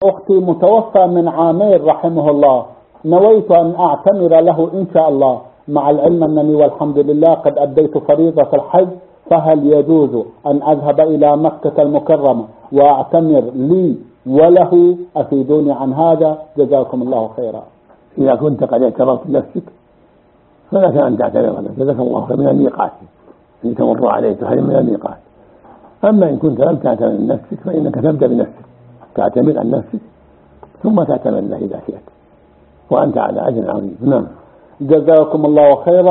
أختي متوفى من عامين رحمه الله، نويت أن أعتمر له إن شاء الله، مع العلم أنني والحمد لله قد أديت فريضة الحج، فهل يجوز أن أذهب إلى مكة المكرمة وأعتمر لي وله؟ أفيدوني عن هذا جزاكم الله خيرا. إذا كنت قد اعتبرت نفسك فلك أن تعتبر نفسك، جزاك الله خيرا، من الميقات الذي تمر عليه تحرم من الميقات. أما إن كنت لم تعتمر نفسك فإنك تبدأ بنفسك، تعتمر عن نفسك ثم تعتمر له إذا شئت، وأنت على أجر عظيم. نعم. جزاكم الله خيرا.